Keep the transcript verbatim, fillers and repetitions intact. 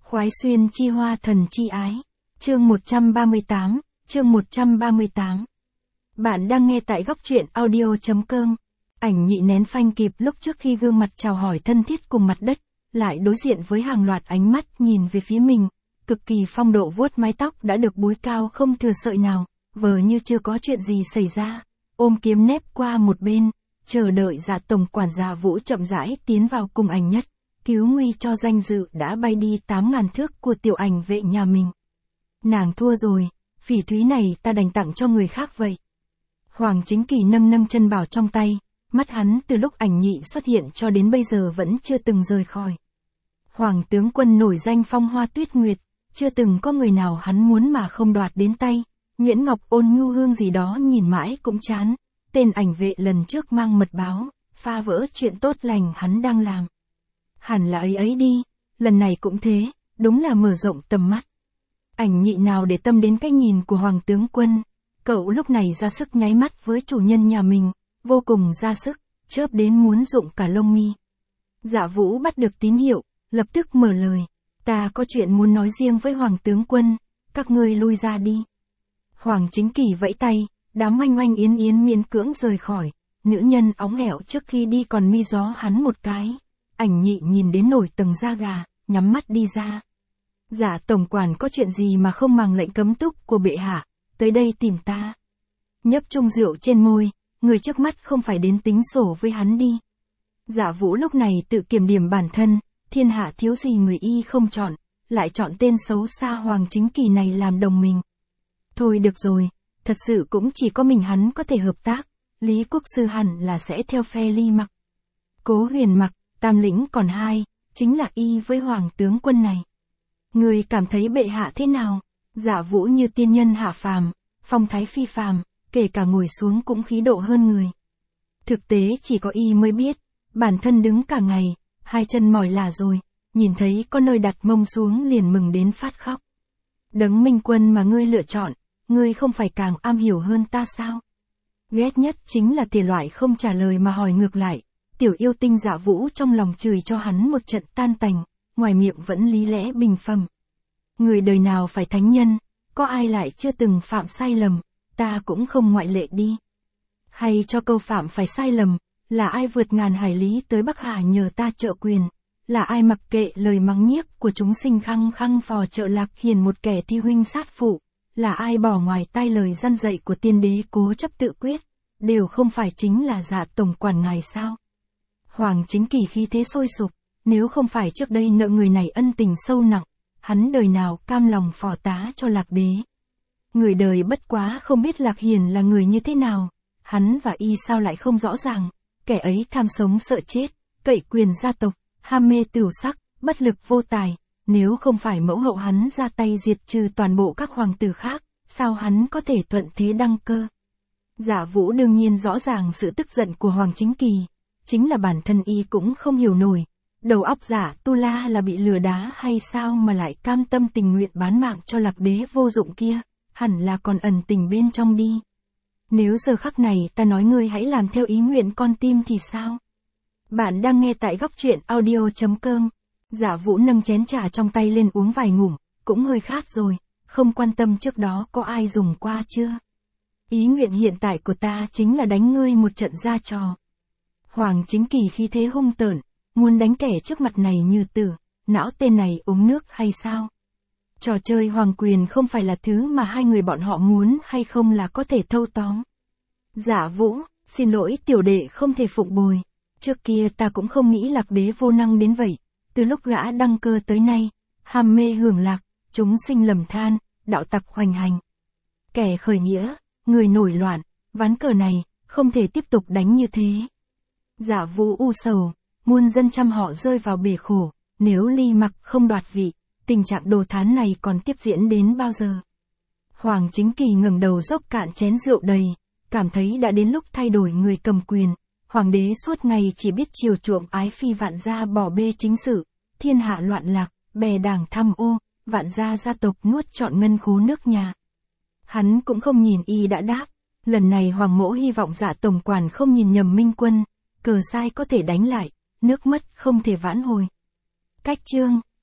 Khoái xuyên chi hoa thần chi ái. Chương một trăm ba mươi tám, chương một trăm ba mươi tám. Bạn đang nghe tại góc truyện audio.com. Ảnh nhị nén phanh kịp lúc trước khi gương mặt chào hỏi thân thiết cùng mặt đất, lại đối diện với hàng loạt ánh mắt nhìn về phía mình, cực kỳ phong độ vuốt mái tóc đã được búi cao không thừa sợi nào, vờ như chưa có chuyện gì xảy ra, ôm kiếm nép qua một bên, chờ đợi Dạ tổng quản Dạ Vũ chậm rãi tiến vào cùng ảnh nhất, cứu nguy cho danh dự đã bay đi tám ngàn thước của tiểu ảnh vệ nhà mình. Nàng thua rồi, phỉ thúy này ta đành tặng cho người khác vậy. Hoàng Chính Kỳ nâng nâng chân bảo trong tay, mắt hắn từ lúc ảnh nhị xuất hiện cho đến bây giờ vẫn chưa từng rời khỏi. Hoàng tướng quân nổi danh phong hoa tuyết nguyệt, chưa từng có người nào hắn muốn mà không đoạt đến tay. Nguyễn Ngọc Ôn Nhu Hương gì đó nhìn mãi cũng chán, tên ảnh vệ lần trước mang mật báo, phá vỡ chuyện tốt lành hắn đang làm. Hẳn là ấy ấy đi, lần này cũng thế, đúng là mở rộng tầm mắt. Ảnh nhị nào để tâm đến cái nhìn của Hoàng tướng quân, cậu lúc này ra sức nháy mắt với chủ nhân nhà mình, vô cùng ra sức, chớp đến muốn rụng cả lông mi. Dạ Vũ bắt được tín hiệu, lập tức mở lời, ta có chuyện muốn nói riêng với Hoàng tướng quân, các ngươi lui ra đi. Hoàng Chính Kỳ vẫy tay, đám oanh oanh yến yến miễn cưỡng rời khỏi, nữ nhân óng ẻo trước khi đi còn mi gió hắn một cái. Ảnh nhị nhìn đến nổi tầng da gà, nhắm mắt đi ra. Dạ tổng quản có chuyện gì mà không màng lệnh cấm túc của bệ hạ, tới đây tìm ta. Nhấp chung rượu trên môi, người trước mắt không phải đến tính sổ với hắn đi. Dạ Vũ lúc này tự kiểm điểm bản thân, thiên hạ thiếu gì người y không chọn, lại chọn tên xấu xa Hoàng Chính Kỳ này làm đồng mình. Thôi được rồi, thật sự cũng chỉ có mình hắn có thể hợp tác, Lý Quốc Sư hẳn là sẽ theo phe Ly Mặc. Cố Huyền Mặc, Tam lĩnh còn hai, chính là y với Hoàng tướng quân này. Người cảm thấy bệ hạ thế nào? Dạ Vũ như tiên nhân hạ phàm, phong thái phi phàm, kể cả ngồi xuống cũng khí độ hơn người. Thực tế chỉ có y mới biết, bản thân đứng cả ngày, hai chân mỏi lả rồi, nhìn thấy có nơi đặt mông xuống liền mừng đến phát khóc. Đấng minh quân mà ngươi lựa chọn, ngươi không phải càng am hiểu hơn ta sao? Ghét nhất chính là thể loại không trả lời mà hỏi ngược lại. Tiểu yêu tinh Dạ Vũ trong lòng chửi cho hắn một trận tan tành, ngoài miệng vẫn lý lẽ bình phẩm. Người đời nào phải thánh nhân, có ai lại chưa từng phạm sai lầm, ta cũng không ngoại lệ đi. Hay cho câu phạm phải sai lầm, là ai vượt ngàn hải lý tới Bắc Hà nhờ ta trợ quyền, là ai mặc kệ lời mắng nhiếc của chúng sinh khăng khăng phò trợ Lạc Hiền một kẻ thi huynh sát phụ, là ai bỏ ngoài tai lời răn dạy của tiên đế cố chấp tự quyết, đều không phải chính là Dạ tổng quản ngài sao? Hoàng Chính Kỳ khí thế sôi sục, nếu không phải trước đây nợ người này ân tình sâu nặng, hắn đời nào cam lòng phò tá cho Lạc đế. Người đời bất quá không biết Lạc Hiền là người như thế nào, hắn và y sao lại không rõ ràng, kẻ ấy tham sống sợ chết, cậy quyền gia tộc, ham mê tửu sắc, bất lực vô tài, nếu không phải mẫu hậu hắn ra tay diệt trừ toàn bộ các hoàng tử khác, sao hắn có thể thuận thế đăng cơ? Dạ Vũ đương nhiên rõ ràng sự tức giận của Hoàng Chính Kỳ. Chính là bản thân y cũng không hiểu nổi, đầu óc Giả Tu La là bị lừa đá hay sao mà lại cam tâm tình nguyện bán mạng cho Lạc đế vô dụng kia, hẳn là còn ẩn tình bên trong đi. Nếu giờ khắc này ta nói ngươi hãy làm theo ý nguyện con tim thì sao? Bạn đang nghe tại góc truyện audio.com. Giả Vũ nâng chén trà trong tay lên uống vài ngụm, cũng hơi khát rồi, không quan tâm trước đó có ai dùng qua chưa. Ý nguyện hiện tại của ta chính là đánh ngươi một trận ra trò. Hoàng Chính Kỳ khí thế hung tợn, muốn đánh kẻ trước mặt này như tử, não tên này uống nước hay sao? Trò chơi hoàng quyền không phải là thứ mà hai người bọn họ muốn hay không là có thể thâu tóm. Dạ Vũ, xin lỗi tiểu đệ không thể phụng bồi, trước kia ta cũng không nghĩ Lạc đế vô năng đến vậy, từ lúc gã đăng cơ tới nay, ham mê hưởng lạc, chúng sinh lầm than, đạo tặc hoành hành. Kẻ khởi nghĩa, người nổi loạn, ván cờ này, không thể tiếp tục đánh như thế. Dạ Vũ u sầu, muôn dân trăm họ rơi vào bể khổ, nếu Ly Mặc không đoạt vị, tình trạng đồ thán này còn tiếp diễn đến bao giờ? Hoàng Chính Kỳ ngẩng đầu dốc cạn chén rượu đầy, cảm thấy đã đến lúc thay đổi người cầm quyền. Hoàng đế suốt ngày chỉ biết chiều chuộng ái phi vạn gia bỏ bê chính sự, thiên hạ loạn lạc, bè đảng tham ô, vạn gia gia tộc nuốt trọn ngân khố nước nhà. Hắn cũng không nhìn y đã đáp, lần này Hoàng mỗ hy vọng Dạ tổng quản không nhìn nhầm minh quân, cờ sai có thể đánh lại, nước mất không thể vãn hồi. Cách chương